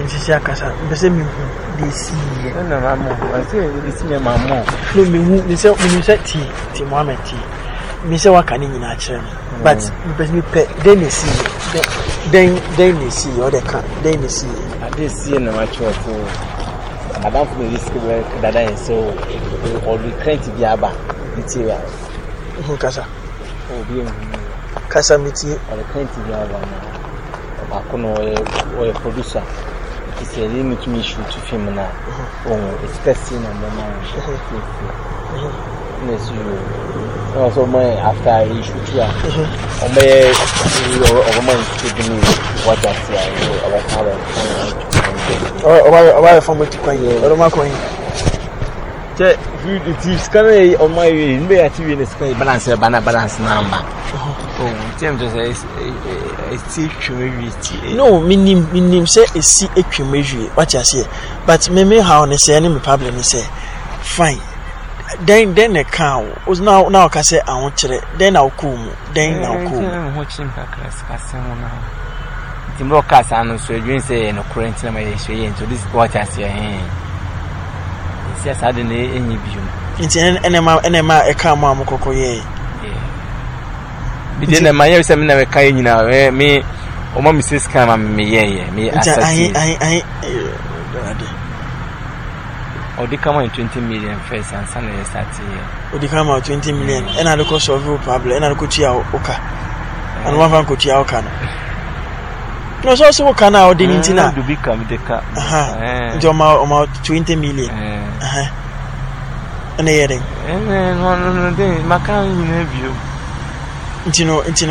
Mrs. Yakasa, the same this year. No, Mamma, I say this is Mamma. No, me say tea, Mamma tea. Me say what can in nature, but me pay. Then you see, then you see, or they can, then you see. I did see in the match or two. Madame for me, this work that I so or the current Biaba material. Kasa, oh, being Kasa Miti, or the current Biaba. Or a producer. It's a limit to me shoot to film now. Oh, it's casting and the man. Yes, you also my after I shoot you. Or my to me what I say. Or from what you call you, or my coin. It is kind of on my way in the TV in the sky balance number. Oh, James says a secret. No, meaning say a see a measure. What you say, but me how they say any problem say fine. Then the cow was now can say I want to then I'll come. Then I'll come. Watching now. The broadcast and so you say no current number so this what I say. Yes, I didn't any view. It's an enema a car mamma coco ye. Begin my year seminar kind now, me or my Mrs. Cam, me, me. I or they come on 20 million first and Sunday start here. Or they come out 20 million, and I look also of Pablo, and I could see our Oka, and one van could see our can. No, so also can now didn't to become the car. About 20 million. And a heading. And then one day, Macan in view. It's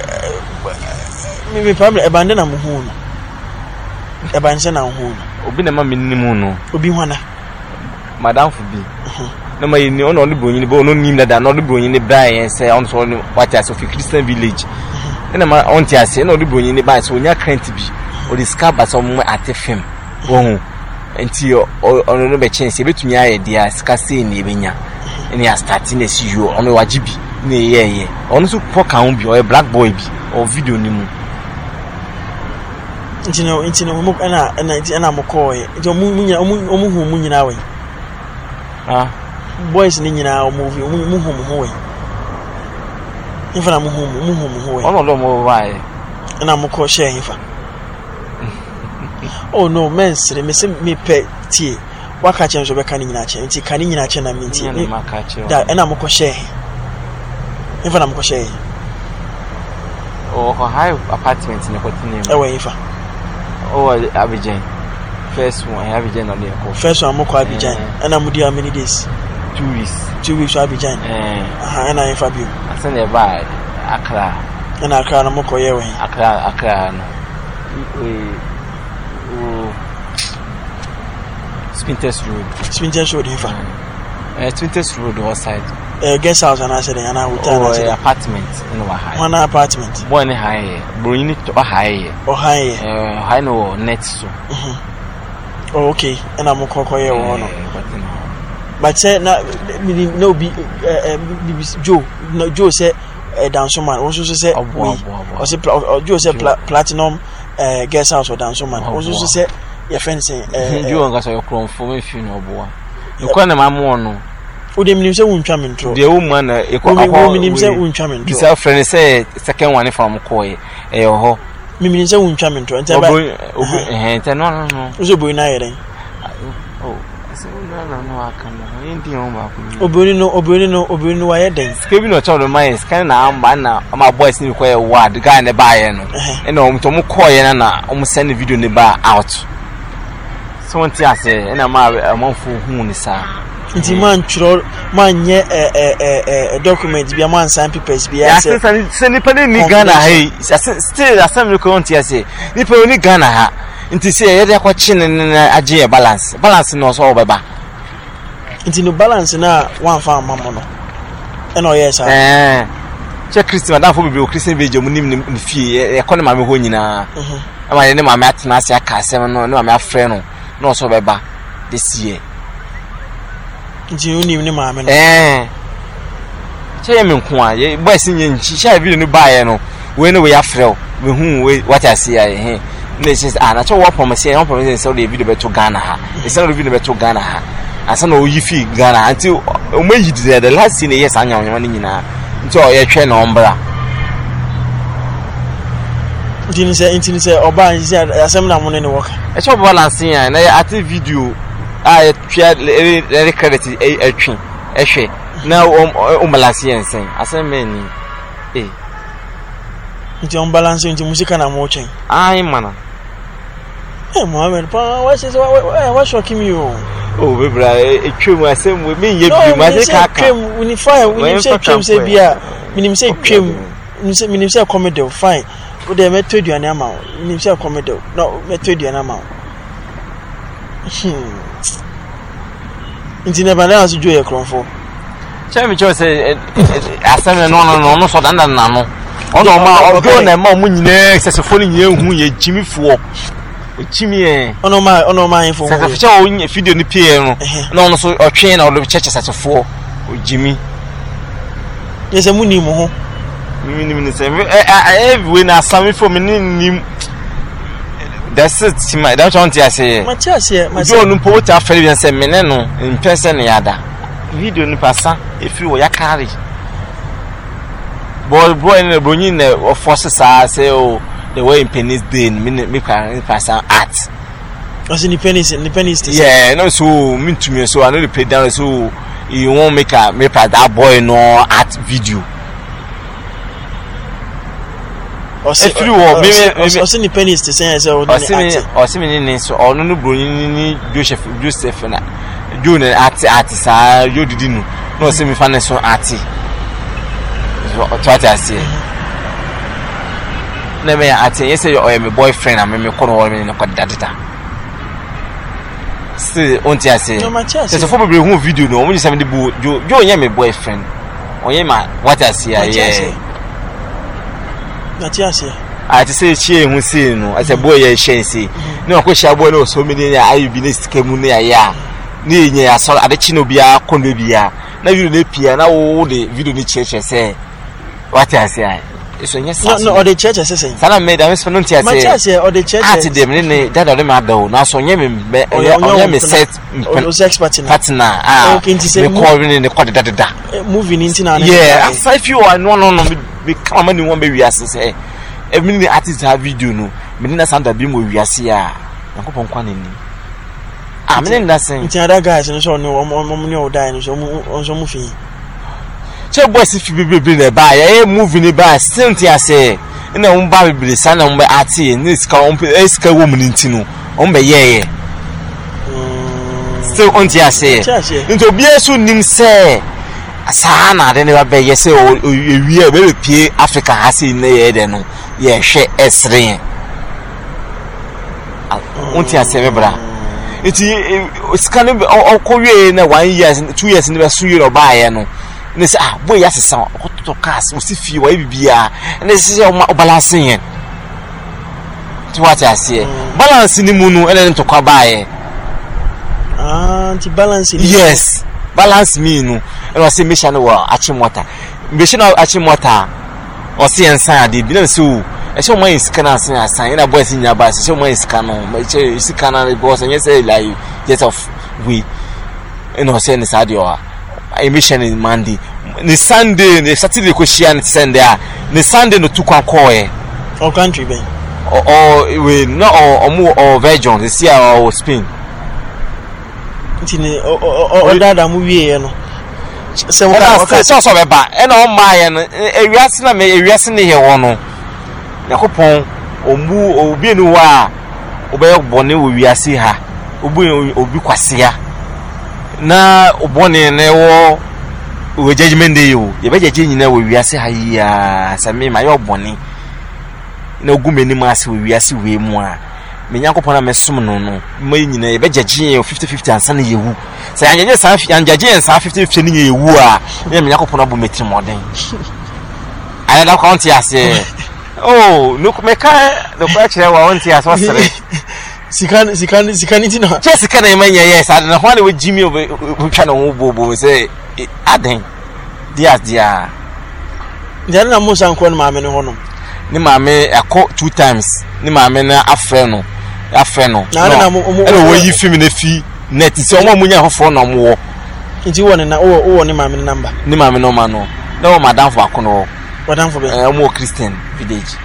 maybe probably abandon a moon. Abandon a moon. Obi na mama minimum Obi wana. Madam for be. No my no no the bo no nim that no the bo ni buy and say on so what as of Christian village. Na ma on ti ase no the bo ni buy so nya crent bi. O the scab some at fem. Wo enti ono no be chance betumi aye dia ska say ni ebenya. Eni a starting as you on wajibi na ye. Ono so poka ho bi o black boy bi o video ni mu. Into mo ana mo koy jo mu nyina we boys ni nyina o movie mu ho we ifana mu ho we ono lo mo why ana mo ko share ifa oh no men sire me se me pe tie waka chen so be kan nyina chen nti kan nyina chen na me nti da ana mo ko share ifana mo ko share oh high apartment ni ko tini ewe ifa. Oh, Abidjan. First one, Abidjan on the first one, Moko Abidjan. And I'm with you how many days? 2 weeks. 2 weeks to Abidjan. And I'm Fabio. I send it by Accra. And Accra, and Moko Yewe. Accra. Spinters Road, in fact. Spinters Road, what side? Guest house, and I said, and I will tell you. Apartment in one apartment. One high, bring to a high. Oh, high. I know net so. Oh, okay. And I'm a cocoa. But say, no, be Joe. No, Joe said, down someone. Also said, or say, Joe said, platinum guest house or down someone. Also said, your friend saying, you got your chrome for me, funeral boy. You can't know. Udem nim se wuntwa mentro. The woman nim se wuntwa mentro. This friend say second one from Koy. Ho. Nim se wuntwa mentro. Enta ba. No. Uzo boy na yere. Oh, say no aka no. Indi o ma ku. Obìnrin no wa yeden. Skebi no chodo mai scan na amba na my boys ni ko word guy na ba ye no. E na o mto Koy na o send video ni ba out. So want to say e na ma amanfo hu ni sa. Nti man churo man nye document bia man sign papers bia say nipa ni Ghana ha still assembly ko on tia say nipa ni Ghana ha nti say ye dey akwachi na age balance no so obeba nti no balance na one fa mamo no e no yes che Christian da fo bibi Christian beje mu nim ni fie e ko ne ma me ho nyina ama ye ne ma me atena ase aka asem no ne ma me afre no so obeba this year. Nti ni maame no che me nko a boys nye nchi sha video no baaye no we no we afrel we hu we what I see This is an actual promise. I promise so the video to Ghana. It's not a video to Ghana. I said, no, you feel Ghana until when you did the last scene. Yes, I know money now. So I train on bra. Didn't say, Oba is assembly money in the work. It's all balancing, and I at the video. I tried very credit a train. Now, Malasian saying, I said, many. It's unbalancing into music and I'm watching. Aye, man. Hey, Mohammed, what's shocking you? Oh, baby, a cream, I said, with me, you must say cream when you fire, when you say cream, say beer, when you say cream, when you say comedy, fine. But they met you an amount, when you say comedy, no, met you an amount. It's never else to do a crown for. Tell me, Joe said, I said, no, so than no. Oh, no, my mom, as a falling year who ye Jimmy for Jimmy, oh, no, my for if you do the piano, no, so or train out of churches as a four with Jimmy. There's a moon more. When I saw me from him, that's it. My don't want to say, my chest here, my son, put our friend and say, Meneno in person, yada. Video in person if you were carry. Boy, in the Brunin of forces, I say, oh, the way in pennies din, me can pass art. Was independence, yeah, no, so mean to me, so I know the pay down, so you won't make that boy no art video. If you were maybe independence to say, or similarly, so all no Brunin, Joseph, and June artist, you didn't know, semi financial artist. What I say. Never at say, yes, I am a boyfriend, I'm a corner in a data. Still, won't I say, there's a probably who video, no, when you send the book, you are my boyfriend. Or Yema, what I see, I say, she who say, no, as a boy, I shan't say. No, question, boy, no, so many I be this Camunia, ya. Near, I saw at the Chinobia, Condobia. Now you live here, now all the video the church say. What I say, it's yes, no, or the church is saying. Sana made a mispronunciation. My church, or the church, I did them in that of them are though. Now, so you set expert in partner. Ah, calling in the quarter. Moving into now. Yeah, if you are no, become any one baby, as I say. Every minute artists have video, no, Medina Santa Bim will be a seer. Uncle Quanin. I mean, that's saying, other guys, and so no, dying, so moving. So, boys, if you be there by moving it by, still, I say, and I won't buy the son on my arty, and this car woman in Tino, on my ye. Still, auntie, I say, into be a soon name say, Sana, then never be yes, or we are very pay Africa has in the head, and yeah, share S ring. Auntie, I say, bra. It's kind of all Korean 1 year, 2 years in the Suyo or buy, they say, ah, boy, yes, sound to cast, we see few, be and this is your balancing. To what I say, balancing the moon and then to come by. To balance it. Yes, balance me, no, and I say, mission or Achimota. Mission of Achimota or see and sign, they didn't sue. I show my scanner sign a boys in your bus, show my scanner, my chair, scanner, boss, and yes, like, yes, of we, and no send this audio. Emission in Monday. The Sunday, the Saturday question send there. The Sunday no two can call or country ben. Or we no or more or Virgin, the sea or Spain. Or that movie, no. So what so about and on my and a reason may a reason here one. Yakopon or mu or be no wa obey bonny we are see her. Obi kwasia. Na obone na ewo we judgment day you be judge na we wiase ha yi a same ma yo bone na ogumeni ma ase we wiase we mu a me Nyankopon na mesom no no ma nyina ye be judge 50-50 ansa na yewu say anjeje san anjeje san 50-50 ni yewu a me Nyankopon na bo metri moden ana da count ya say oh look me ka the question wa want ya so sere Sikani no. Just can I mean yes, I don't know why with Jimmy who can bobo say Aden. Dear. Then I must uncle mamma no. Ni mamma I caught 2 times. ni maame na afre no wo yi film na fi net se omo munya hofo na omo wo nti wo ne na wo ne maame number ni maame no ma no na wo madam for akono madam for be omo Christian village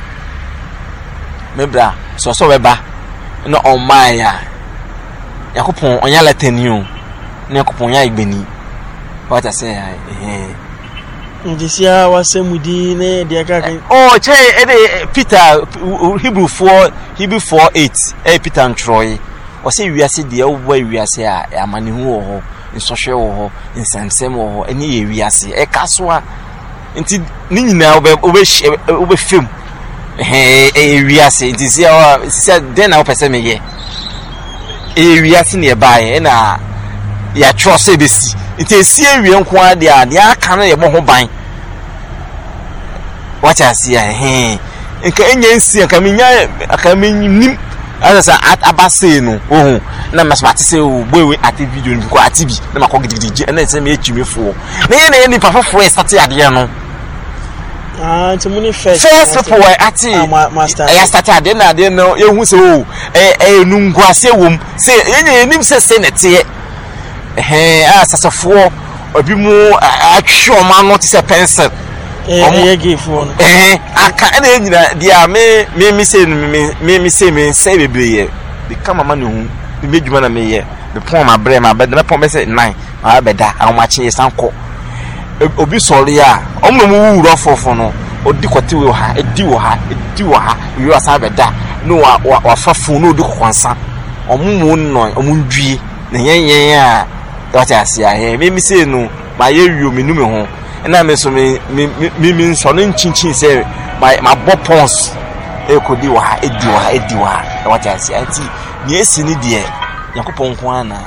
mebra so weba na on my yakopon onya lataniu na yakopon ya igbeni what I say Ndisia wasemudi ne dia kaka oh che Peter Hebrew 4:8 Peter Ntroy o se wiase dia wo wiase a amane hu wo ho nsohwe wo ho nsansem wo ho eni ye wiase kaso a nti ni nyina obe film wiase nti sia den na opese meye wiase ne bae na ya trose besi nti esie wie nko ade a dia aka na ye mo ho ban wacha sia nka enya nsi nka menya aka menyim asa abase no ohun na masmate se o boywe ati video ni ko ati bi na makọ gidigidi na se me etwimefo na ye ni pafafo e start ade no nti muni first people ati ya start ade na ade no ye hu se o nunguase wom se enya enim se nete asasafo obi mu atwe ma no ti se pencil phone aka na enyina dia me say bebreye de kama ma no hu de medjuma na meye de pon ma bre ma be de pon be say 9 ma be da awon chi sanko obi sori a omno mu wuro fofo no odi kwete we ha edi wo ha wi asa be da no wa fafo no odi kwansa omumu no omundwie na yen a wacha asia me say no ma ye wi o menum ho na me so me so no nchin say my bopons ekodi wa edi wa what I see anti ni esi ni de yakopon ko ana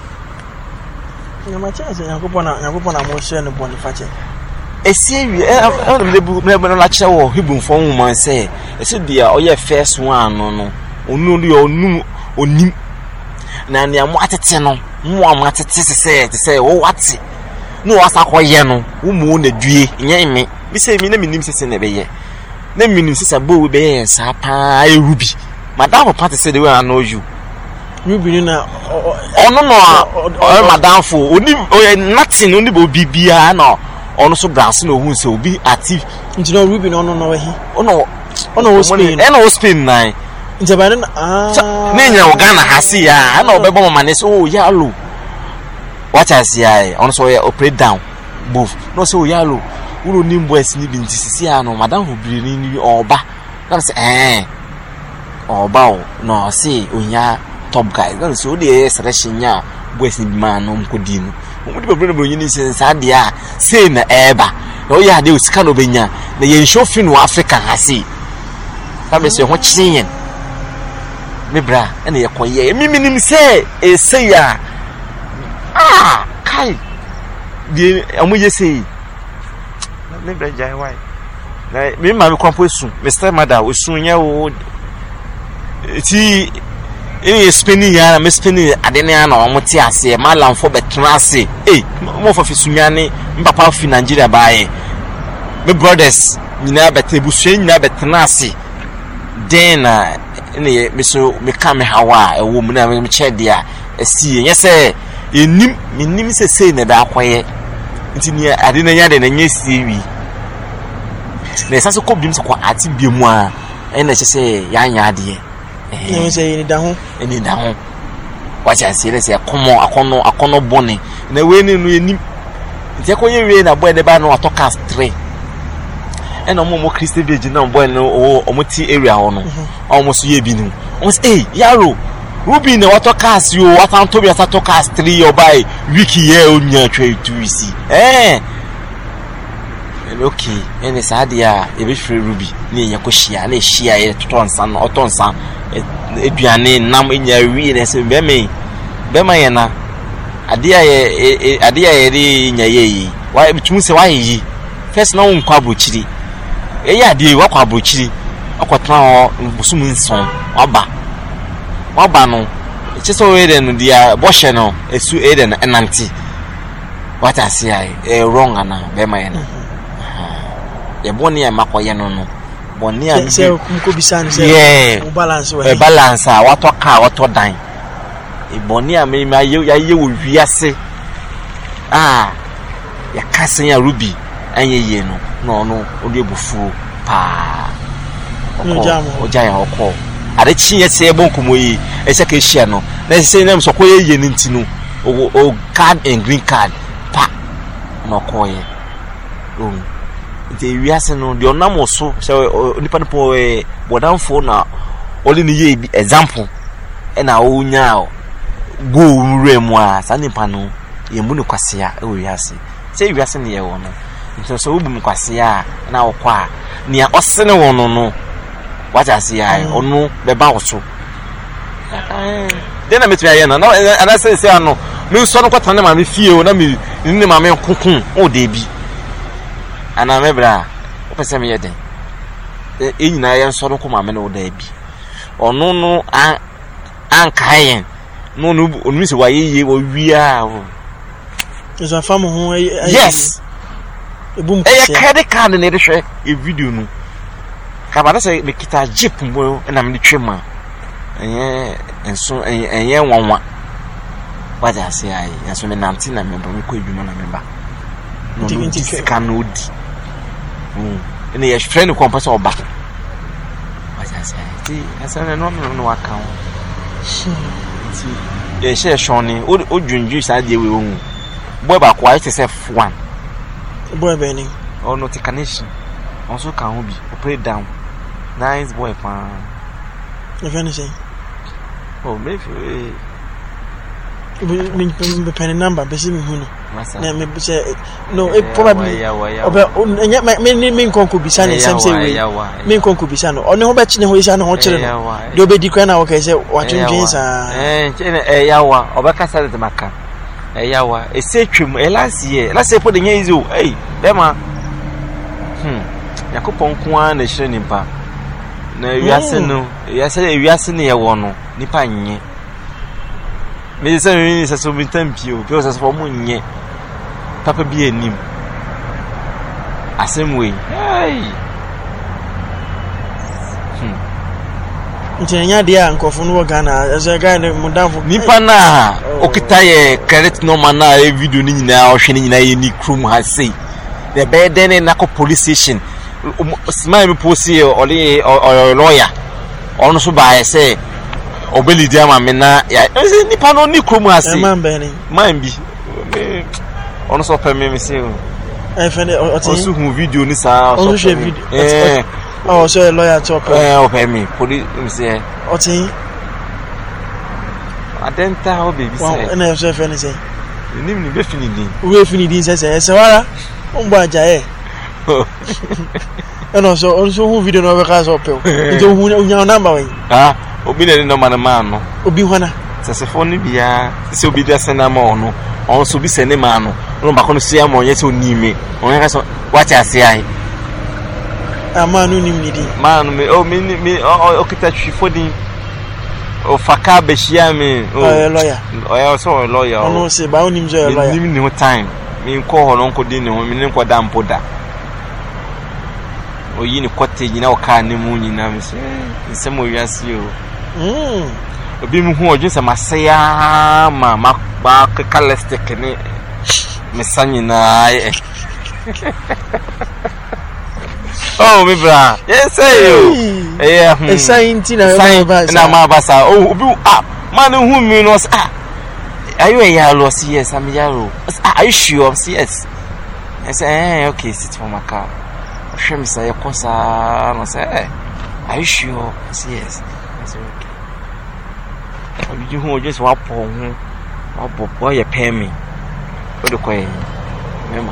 na ma cha say yakopon na mo share no boniface esi wi me no la kire wo Hebrew fon woman say esi de oye first one no onu de onim na ne amo atete no mo amo atete say wo wati no wasa koye no wo mu na due nya me bi say mi na minim sese na beye na minim sese bo be yen sa pa Ruby madam party say the way I know you Ruby na ono no madam for oni nothing oni bo bibia na ono so brass na ohun se obi active nti no Ruby no we he ono wo Spain wo Spain na nti ba na na nya Ghana hasi ya na obebo mama ne so yalo what I see on so operate down both no so yalo uro nimbo esini bi ntisi ano madam ho biri ni oba na say oba o no say onya top guy na so dey selection nya boys ni man no mkodi no mo di bebre no bro nyini sensa de a say na eba no ya de osika no benya na ye show fin no Africa hasi ka me say ho chiyen me bra na ye koye mi minim say e say ya kai di amuye sei me breja why na me ma me kwampo esu Mr. Mother osu nya wo ti spinning ya me spinning ade ne ana o moti ase ma lamfo betena ase mo fa fi sunyane mpapa fi Nigeria baaye me brothers nyina betebusu nyina betena ase den na ne me so me ka me hawa ewo mu na me chede a esi nyese minim se na da kwaye nti ni ade na nya de na nya siewi na esase ko bim se kwa ati biemu a na che se ya nya ade ni se ni da ho wacha se le se akono bone na we ni no enim nti ko ye we na boy de ba no atocast 3 ena mo Christian village na boy no o ti area ho no o mo so ye bi ni o say yaro Ruby na wato cast yo watanto bi asato cast 3 yo by wiki ye onya twa tu isi okay ene sadia e be free Ruby ni enya ko hia na hia ye totonsan no otonsan eduane nam enya wi na se be ma ye na ade ye ri nya ye yi wa bitum se wa yi first na won kwa bochiri eya ade wa kwa bochiri akotana ho busum nson waba no chiso we de no dia boshe no esu eden enanti what I say wrong ana be ma ye na ye boni e makoye no boni a say ko bisan say balance we balance a wato car wato dan e boni a me ye wo wiase ya kasen ya ruby anyeye no odi ebufu pa oja ya okọ ade chinye se bonkomo yi e se ka hia no na se nem so ko ye ni ntinu o card and green card pa no ko ye nti wiase no de onam so se nipa no po bodanfo na oli ni ye example e na o nya go remu a sa nipa no ye mu ne kwasea e wiase se wiase ne ye wo no nti so obu mkwasea na okwa nia osene wono no waja sia onu beba woso de na metu aye na ana se ano me so no kwata na ma me fie o na me ni ma me kokun o de bi ana me bra o pese me yeden nyina ye so no ko ma me no da bi onu no an kayen no onu se wa ye wo wia o so famu ho yes credit card na de hwe e video no ka ba say me kita jeep mbo na me twema enso enye nwanwa waja se ai enso me nanti na me me ko edwuma na me ba no kan odi ene ye friend ko pesa oba waja se ai ti asa no aka ti ye she shoni o dwunju sa de we ohun boy ba kwa it say one boy Benny or notification also can be pray down nice boy pa if anything oh maybe me pen number be see me hu no na me say no it probably me konko bisa na same say we me konko bisa no one ho be chine ho isa no ho kire no de obedi kra na wo kai say watwendwen sa yawa obekasa de maka yawa ese twem last year po de nya izo dema yakopon kwa na hire nipa na wiase no wiase ne ye wo no nipa nye me se me se so bintampio pe o se so mo nye papa bi enim asemwe Ntenya dia nkofo no Ghana as guy ne mudanfo nipa na okita ye credit number na e video ni nyina o hwe ni nyina ye ni krum ha sei the bed na ko police station smile me posi ole lawyer ono so ba say obeli dia ma me na ya nipa no ni krum ha sei man bi ono so pe me say e fene o ti so hu video ni sa so video oh so lawyer chop okay me police say o ti adenta ho baby say na so fene say nim ni be fini din we fini din say wara mbo aja no so hu video no be ka so pe njo hu nya number we obi na number na man no obi hwana se phone bia se obi dia send am on no on so bi send man no ba kono sia mo nya se onime on ya so watch ase ai amanu nim ni di man me okita chifodi o faka be shia me lawyer ya so lawyer ono se ba onim zo lawyer nim ni time me ko ho no ko di ni ho me ni ko da mpoda o yi ni cottage na o ka ni mu nyina me se nsemo wiase o obi mu hu ojo se masaya ma calestic ni me sanyina oh me bra yes you saying na ma basa obi man hu mi no are you a yellow yes I'm yellow are you sure yes I say okay sit for my car shame say kosa no say are you sure yes I say okay obi hu just wa po hu wa boy ye pay me what do koy mema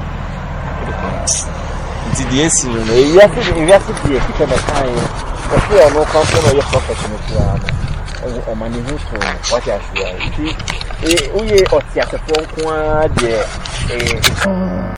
ti die si no ya fi die ki be kan ye ko fi ono kan so no ye professional ti ana o mani hu so what ya sure ti o ye o ti asefo nko a de